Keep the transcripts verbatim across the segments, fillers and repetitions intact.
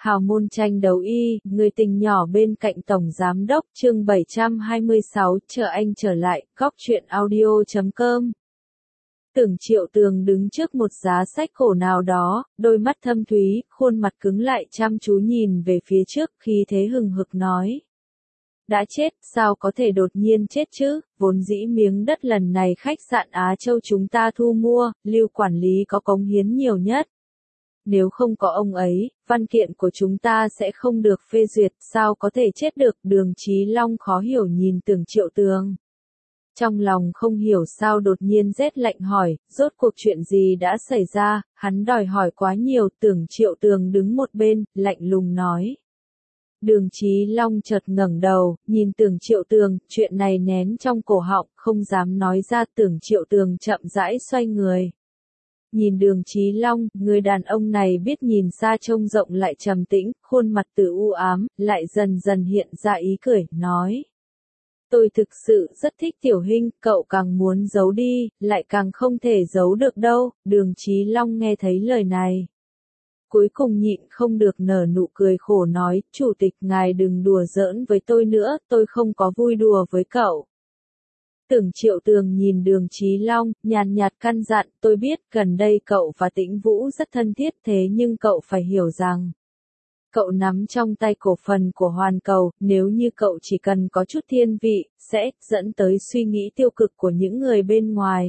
Hào môn tranh đấu y, người tình nhỏ bên cạnh Tổng Giám đốc, chương bảy trăm hai mươi sáu, chờ anh trở lại, góc truyện audio chấm com. Tưởng Triệu Tường đứng trước một giá sách cổ nào đó, đôi mắt thâm thúy, khuôn mặt cứng lại chăm chú nhìn về phía trước, khí thế hừng hực nói. Đã chết, sao có thể đột nhiên chết chứ, vốn dĩ miếng đất lần này khách sạn Á Châu chúng ta thu mua, Lưu quản lý có cống hiến nhiều nhất. Nếu không có ông ấy, văn kiện của chúng ta sẽ không được phê duyệt, sao có thể chết được, Đường Chí Long khó hiểu nhìn Tưởng Triệu Tường. Trong lòng không hiểu sao đột nhiên rét lạnh hỏi, rốt cuộc chuyện gì đã xảy ra, hắn đòi hỏi quá nhiều, Tưởng Triệu Tường đứng một bên, lạnh lùng nói. Đường Chí Long chợt ngẩng đầu, nhìn Tưởng Triệu Tường, chuyện này nén trong cổ họng, không dám nói ra. Tưởng Triệu Tường chậm rãi xoay người. Nhìn Đường Chí Long, người đàn ông này biết nhìn xa trông rộng lại trầm tĩnh, khuôn mặt từ u ám, lại dần dần hiện ra ý cười, nói. Tôi thực sự rất thích Tiểu Hinh, cậu càng muốn giấu đi, lại càng không thể giấu được đâu. Đường Chí Long nghe thấy lời này. Cuối cùng nhịn không được nở nụ cười khổ nói, Chủ tịch ngài đừng đùa giỡn với tôi nữa, tôi không có vui đùa với cậu. Tưởng Triệu Tường nhìn Đường Chí Long, nhàn nhạt căn dặn, tôi biết gần đây cậu và Tĩnh Vũ rất thân thiết thế nhưng cậu phải hiểu rằng. Cậu nắm trong tay cổ phần của Hoàn Cầu, nếu như cậu chỉ cần có chút thiên vị, sẽ dẫn tới suy nghĩ tiêu cực của những người bên ngoài.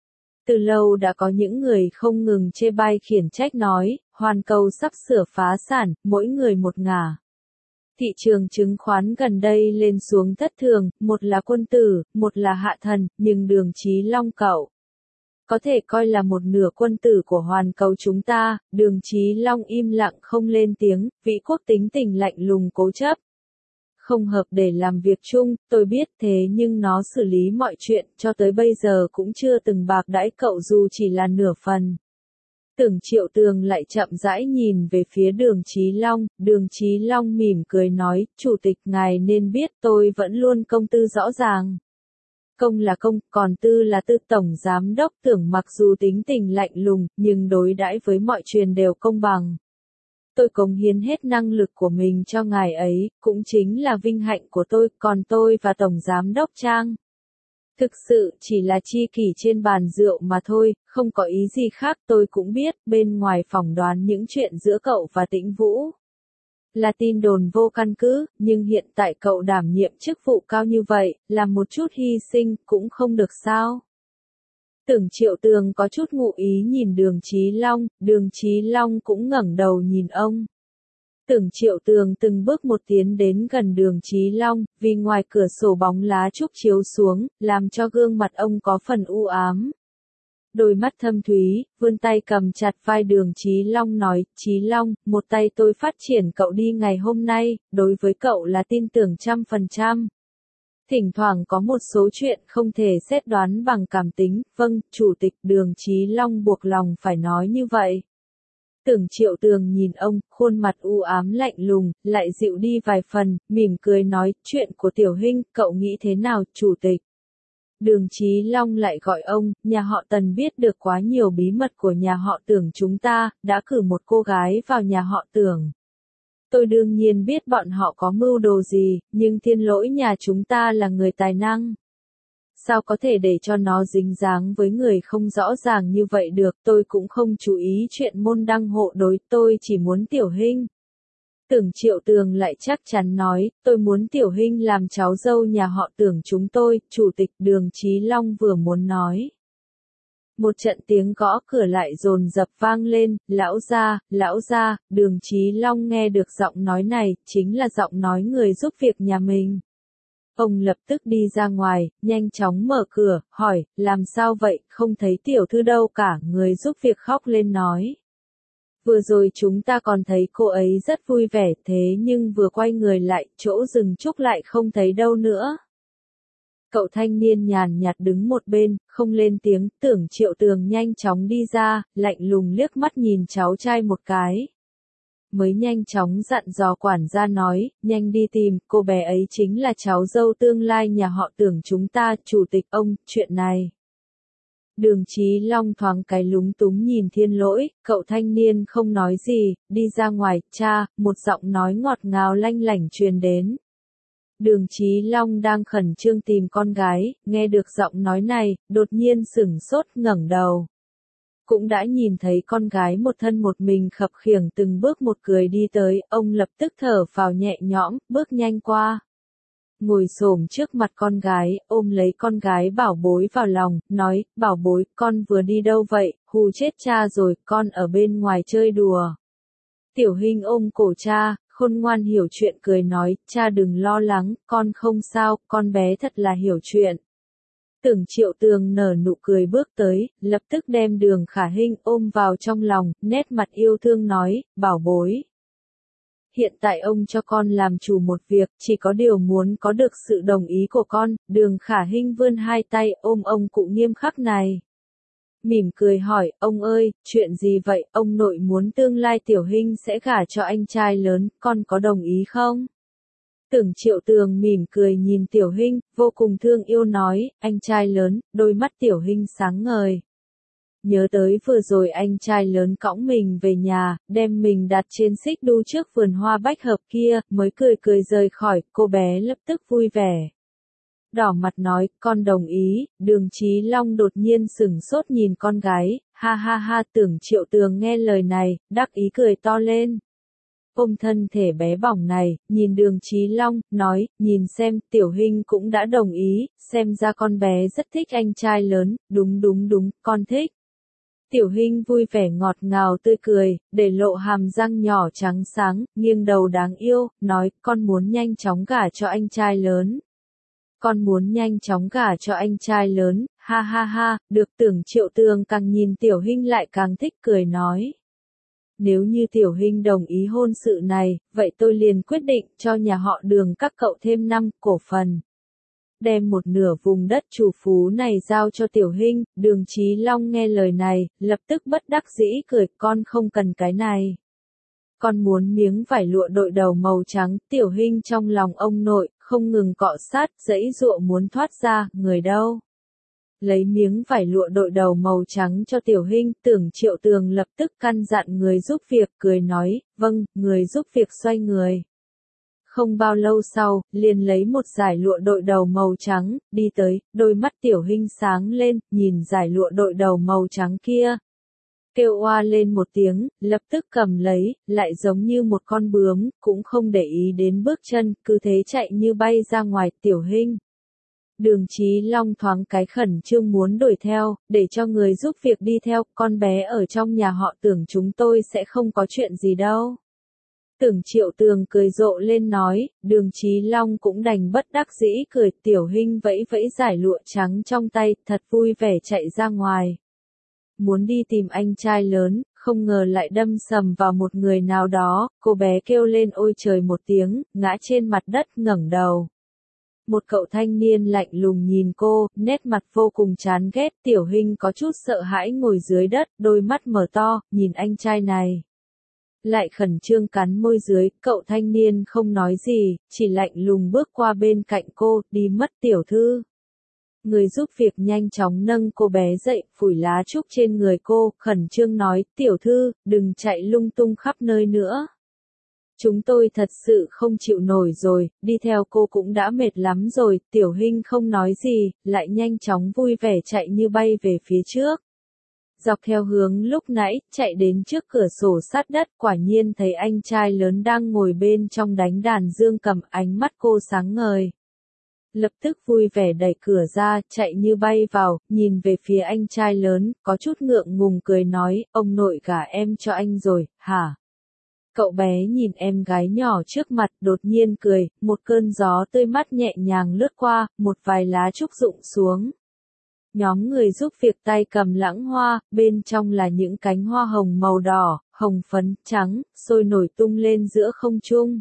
Từ lâu đã có những người không ngừng chê bai khiển trách nói, Hoàn Cầu sắp sửa phá sản, mỗi người một ngả. Thị trường chứng khoán gần đây lên xuống thất thường, một là quân tử, một là hạ thần, nhưng Đường Chí Long cậu có thể coi là một nửa quân tử của Hoàn Cầu chúng ta. Đường Chí Long im lặng không lên tiếng, Vĩ Quốc tính tình lạnh lùng cố chấp. Không hợp để làm việc chung, tôi biết thế nhưng nó xử lý mọi chuyện, cho tới bây giờ cũng chưa từng bạc đãi cậu dù chỉ là nửa phần. Tưởng Triệu Tường lại chậm rãi nhìn về phía Đường Chí Long, Đường Chí Long mỉm cười nói, Chủ tịch ngài nên biết tôi vẫn luôn công tư rõ ràng. Công là công, còn tư là tư. Tổng Giám đốc Tưởng mặc dù tính tình lạnh lùng, nhưng đối đãi với mọi chuyện đều công bằng. Tôi cống hiến hết năng lực của mình cho ngài ấy, cũng chính là vinh hạnh của tôi, còn tôi và Tổng Giám đốc Trang. Thực sự chỉ là chi kỷ trên bàn rượu mà thôi, không có ý gì khác. Tôi cũng biết, bên ngoài phỏng đoán những chuyện giữa cậu và Tĩnh Vũ là tin đồn vô căn cứ, nhưng hiện tại cậu đảm nhiệm chức vụ cao như vậy, làm một chút hy sinh, cũng không được sao. Tưởng Triệu Tường có chút ngụ ý nhìn Đường Chí Long, Đường Chí Long cũng ngẩng đầu nhìn ông. Tưởng Triệu Tường từng bước một tiến đến gần Đường Chí Long, vì ngoài cửa sổ bóng lá trúc chiếu xuống, làm cho gương mặt ông có phần u ám. Đôi mắt thâm thúy, vươn tay cầm chặt vai Đường Chí Long nói, Chí Long, một tay tôi phát triển cậu đi ngày hôm nay, đối với cậu là tin tưởng trăm phần trăm. Thỉnh thoảng có một số chuyện không thể xét đoán bằng cảm tính, vâng, Chủ tịch. Đường Chí Long buộc lòng phải nói như vậy. Tưởng Triệu Tường nhìn ông, khuôn mặt u ám lạnh lùng, lại dịu đi vài phần, mỉm cười nói, chuyện của Tiểu Hinh, cậu nghĩ thế nào, Chủ tịch? Đường Chí Long lại gọi ông, nhà họ Tần biết được quá nhiều bí mật của nhà họ Tưởng chúng ta, đã cử một cô gái vào nhà họ Tưởng. Tôi đương nhiên biết bọn họ có mưu đồ gì, nhưng Thiên Lỗi nhà chúng ta là người tài năng. Sao có thể để cho nó dính dáng với người không rõ ràng như vậy được, tôi cũng không chú ý chuyện môn đăng hộ đối, tôi chỉ muốn Tiểu Hinh. Tưởng Triệu Tường lại chắc chắn nói, tôi muốn Tiểu Hinh làm cháu dâu nhà họ Tưởng chúng tôi. Chủ tịch. Đường Chí Long vừa muốn nói. Một trận tiếng gõ cửa lại dồn dập vang lên, lão gia, lão gia. Đường Chí Long nghe được giọng nói này, chính là giọng nói người giúp việc nhà mình. Ông lập tức đi ra ngoài, nhanh chóng mở cửa, hỏi, làm sao vậy, không thấy tiểu thư đâu cả. Người giúp việc khóc lên nói. Vừa rồi chúng ta còn thấy cô ấy rất vui vẻ, thế nhưng vừa quay người lại, chỗ dừng trúc lại không thấy đâu nữa. Cậu thanh niên nhàn nhạt đứng một bên, không lên tiếng. Tưởng Triệu Tường nhanh chóng đi ra, lạnh lùng liếc mắt nhìn cháu trai một cái. Mới nhanh chóng dặn dò quản gia nói, nhanh đi tìm, cô bé ấy chính là cháu dâu tương lai nhà họ Tưởng chúng ta. Chủ tịch ông, chuyện này Đường Chí Long thoáng cái lúng túng nhìn Thiên Lỗi, cậu thanh niên không nói gì, đi ra ngoài, cha, một giọng nói ngọt ngào lanh lảnh truyền đến. Đường Chí Long đang khẩn trương tìm con gái, nghe được giọng nói này, đột nhiên sửng sốt ngẩng đầu. Cũng đã nhìn thấy con gái một thân một mình khập khiễng từng bước một cười đi tới, ông lập tức thở phào nhẹ nhõm, bước nhanh qua. Ngồi xổm trước mặt con gái, ôm lấy con gái bảo bối vào lòng, nói, bảo bối, con vừa đi đâu vậy, hù chết cha rồi, con ở bên ngoài chơi đùa. Tiểu Hinh ôm cổ cha, khôn ngoan hiểu chuyện cười nói, cha đừng lo lắng, con không sao, con bé thật là hiểu chuyện. Tưởng Triệu Tường nở nụ cười bước tới, lập tức đem Đường Khả Hinh ôm vào trong lòng, nét mặt yêu thương nói, bảo bối. Hiện tại ông cho con làm chủ một việc, chỉ có điều muốn có được sự đồng ý của con, Đường Khả Hinh vươn hai tay ôm ông cụ nghiêm khắc này. Mỉm cười hỏi, ông ơi, chuyện gì vậy, ông nội muốn tương lai Tiểu Hinh sẽ gả cho anh trai lớn, con có đồng ý không? Tưởng Triệu Tường mỉm cười nhìn Tiểu Hinh, vô cùng thương yêu nói, anh trai lớn, đôi mắt Tiểu Hinh sáng ngời. Nhớ tới vừa rồi anh trai lớn cõng mình về nhà, đem mình đặt trên xích đu trước vườn hoa bách hợp kia, mới cười cười rời khỏi, cô bé lập tức vui vẻ. Đỏ mặt nói, con đồng ý, Đường Chí Long đột nhiên sửng sốt nhìn con gái, ha ha ha, Tưởng Triệu Tường nghe lời này, đắc ý cười to lên. Ôm thân thể bé bỏng này, nhìn Đường Chí Long, nói, nhìn xem, Tiểu Hinh cũng đã đồng ý, xem ra con bé rất thích anh trai lớn, đúng đúng đúng, con thích. Tiểu Hinh vui vẻ ngọt ngào tươi cười, để lộ hàm răng nhỏ trắng sáng, nghiêng đầu đáng yêu, nói, con muốn nhanh chóng gả cho anh trai lớn. Con muốn nhanh chóng gả cho anh trai lớn, ha ha ha, được. Tưởng Triệu Tường càng nhìn Tiểu Hinh lại càng thích cười nói. Nếu như Tiểu Hinh đồng ý hôn sự này, vậy tôi liền quyết định cho nhà họ Đường các cậu thêm năm cổ phần. Đem một nửa vùng đất chủ phú này giao cho Tiểu Hinh, Đường Chí Long nghe lời này, lập tức bất đắc dĩ cười, con không cần cái này. Con muốn miếng vải lụa đội đầu màu trắng, Tiểu Hinh trong lòng ông nội, không ngừng cọ sát, giãy giụa muốn thoát ra, người đâu. Lấy miếng vải lụa đội đầu màu trắng cho Tiểu Hinh, Tưởng Triệu Tường lập tức căn dặn người giúp việc, cười nói, vâng, người giúp việc xoay người. Không bao lâu sau, liền lấy một dải lụa đội đầu màu trắng, đi tới, đôi mắt Tiểu Hinh sáng lên, nhìn dải lụa đội đầu màu trắng kia. Kêu oa lên một tiếng, lập tức cầm lấy, lại giống như một con bướm, cũng không để ý đến bước chân, cứ thế chạy như bay ra ngoài. Tiểu Hinh. Đường Chí Long thoáng cái khẩn trương muốn đuổi theo, để cho người giúp việc đi theo, con bé ở trong nhà họ Tưởng chúng tôi sẽ không có chuyện gì đâu. Tưởng Triệu Tường cười rộ lên nói, Đường Chí Long cũng đành bất đắc dĩ cười, Tiểu Hinh vẫy vẫy dải lụa trắng trong tay, thật vui vẻ chạy ra ngoài. Muốn đi tìm anh trai lớn, không ngờ lại đâm sầm vào một người nào đó, cô bé kêu lên ôi trời một tiếng, ngã trên mặt đất ngẩng đầu. Một cậu thanh niên lạnh lùng nhìn cô, nét mặt vô cùng chán ghét, Tiểu Hinh có chút sợ hãi ngồi dưới đất, đôi mắt mở to, nhìn anh trai này. Lại khẩn trương cắn môi dưới, cậu thanh niên không nói gì, chỉ lạnh lùng bước qua bên cạnh cô, đi mất tiểu thư. Người giúp việc nhanh chóng nâng cô bé dậy, phủi lá trúc trên người cô, khẩn trương nói, tiểu thư, đừng chạy lung tung khắp nơi nữa. Chúng tôi thật sự không chịu nổi rồi, đi theo cô cũng đã mệt lắm rồi, Tiểu Hinh không nói gì, lại nhanh chóng vui vẻ chạy như bay về phía trước. Dọc theo hướng lúc nãy, chạy đến trước cửa sổ sát đất, quả nhiên thấy anh trai lớn đang ngồi bên trong đánh đàn dương cầm, ánh mắt cô sáng ngời. Lập tức vui vẻ đẩy cửa ra, chạy như bay vào, nhìn về phía anh trai lớn, có chút ngượng ngùng cười nói, ông nội gả em cho anh rồi, hả? Cậu bé nhìn em gái nhỏ trước mặt, đột nhiên cười, một cơn gió tươi mát nhẹ nhàng lướt qua, một vài lá trúc rụng xuống. Nhóm người giúp việc tay cầm lãng hoa, bên trong là những cánh hoa hồng màu đỏ, hồng phấn, trắng, sôi nổi tung lên giữa không trung.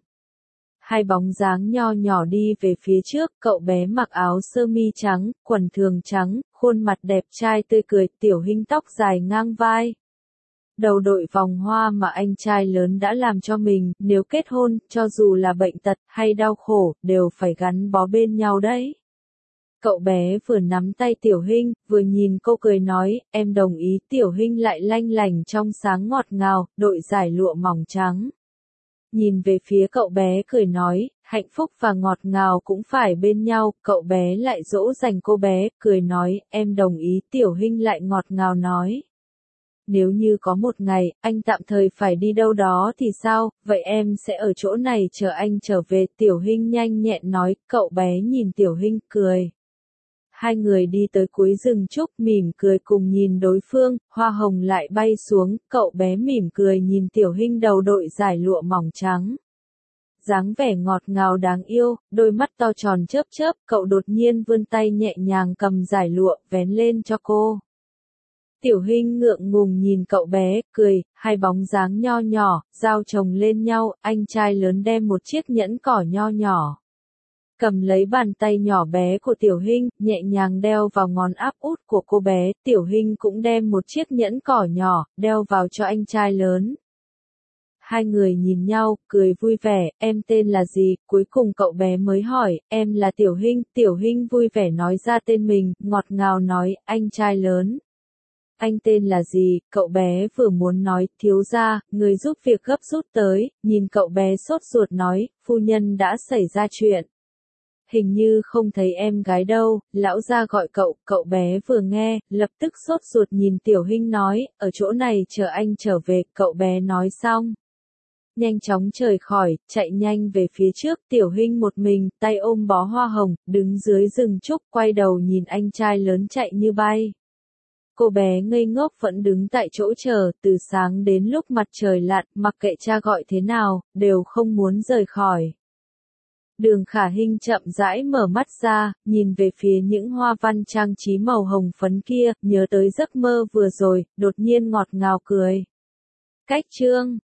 Hai bóng dáng nho nhỏ đi về phía trước, cậu bé mặc áo sơ mi trắng, quần thường trắng, khuôn mặt đẹp trai tươi cười, Tiểu Hinh tóc dài ngang vai. Đầu đội vòng hoa mà anh trai lớn đã làm cho mình, nếu kết hôn, cho dù là bệnh tật hay đau khổ, đều phải gắn bó bên nhau đấy. cậu bé vừa nắm tay Tiểu Hinh, vừa nhìn cô cười nói, em đồng ý. Tiểu Hinh lại lanh lành trong sáng ngọt ngào, đội giải lụa mỏng trắng. Nhìn về phía cậu bé cười nói, hạnh phúc và ngọt ngào cũng phải bên nhau, cậu bé lại dỗ dành cô bé, cười nói, em đồng ý. Tiểu Hinh lại ngọt ngào nói. Nếu như có một ngày, anh tạm thời phải đi đâu đó thì sao, vậy em sẽ ở chỗ này chờ anh trở về. Tiểu Hinh nhanh nhẹn nói, cậu bé nhìn Tiểu Hinh cười. Hai người đi tới cuối rừng trúc mỉm cười cùng nhìn đối phương, hoa hồng lại bay xuống, cậu bé mỉm cười nhìn Tiểu Hinh đầu đội giải lụa mỏng trắng. Dáng vẻ ngọt ngào đáng yêu, đôi mắt to tròn chớp chớp, cậu đột nhiên vươn tay nhẹ nhàng cầm giải lụa, vén lên cho cô. Tiểu Hinh ngượng ngùng nhìn cậu bé, cười, hai bóng dáng nho nhỏ, giao chồng lên nhau, anh trai lớn đem một chiếc nhẫn cỏ nho nhỏ. Cầm lấy bàn tay nhỏ bé của Tiểu Hinh, nhẹ nhàng đeo vào ngón áp út của cô bé, Tiểu Hinh cũng đem một chiếc nhẫn cỏ nhỏ, đeo vào cho anh trai lớn. Hai người nhìn nhau, cười vui vẻ, em tên là gì, cuối cùng cậu bé mới hỏi, em là Tiểu Hinh, Tiểu Hinh vui vẻ nói ra tên mình, ngọt ngào nói, anh trai lớn. Anh tên là gì, cậu bé vừa muốn nói, thiếu gia, người giúp việc gấp rút tới, nhìn cậu bé sốt ruột nói, phu nhân đã xảy ra chuyện. Hình như không thấy em gái đâu, lão gia gọi cậu, cậu bé vừa nghe, lập tức sốt ruột nhìn Tiểu Hinh nói, ở chỗ này chờ anh trở về, cậu bé nói xong. Nhanh chóng rời khỏi, chạy nhanh về phía trước, Tiểu Hinh một mình, tay ôm bó hoa hồng, đứng dưới rừng trúc, quay đầu nhìn anh trai lớn chạy như bay. Cô bé ngây ngốc vẫn đứng tại chỗ chờ, từ sáng đến lúc mặt trời lặn, mặc kệ cha gọi thế nào, đều không muốn rời khỏi. Đường Khả Hinh chậm rãi mở mắt ra, nhìn về phía những hoa văn trang trí màu hồng phấn kia, nhớ tới giấc mơ vừa rồi, đột nhiên ngọt ngào cười. Cách chương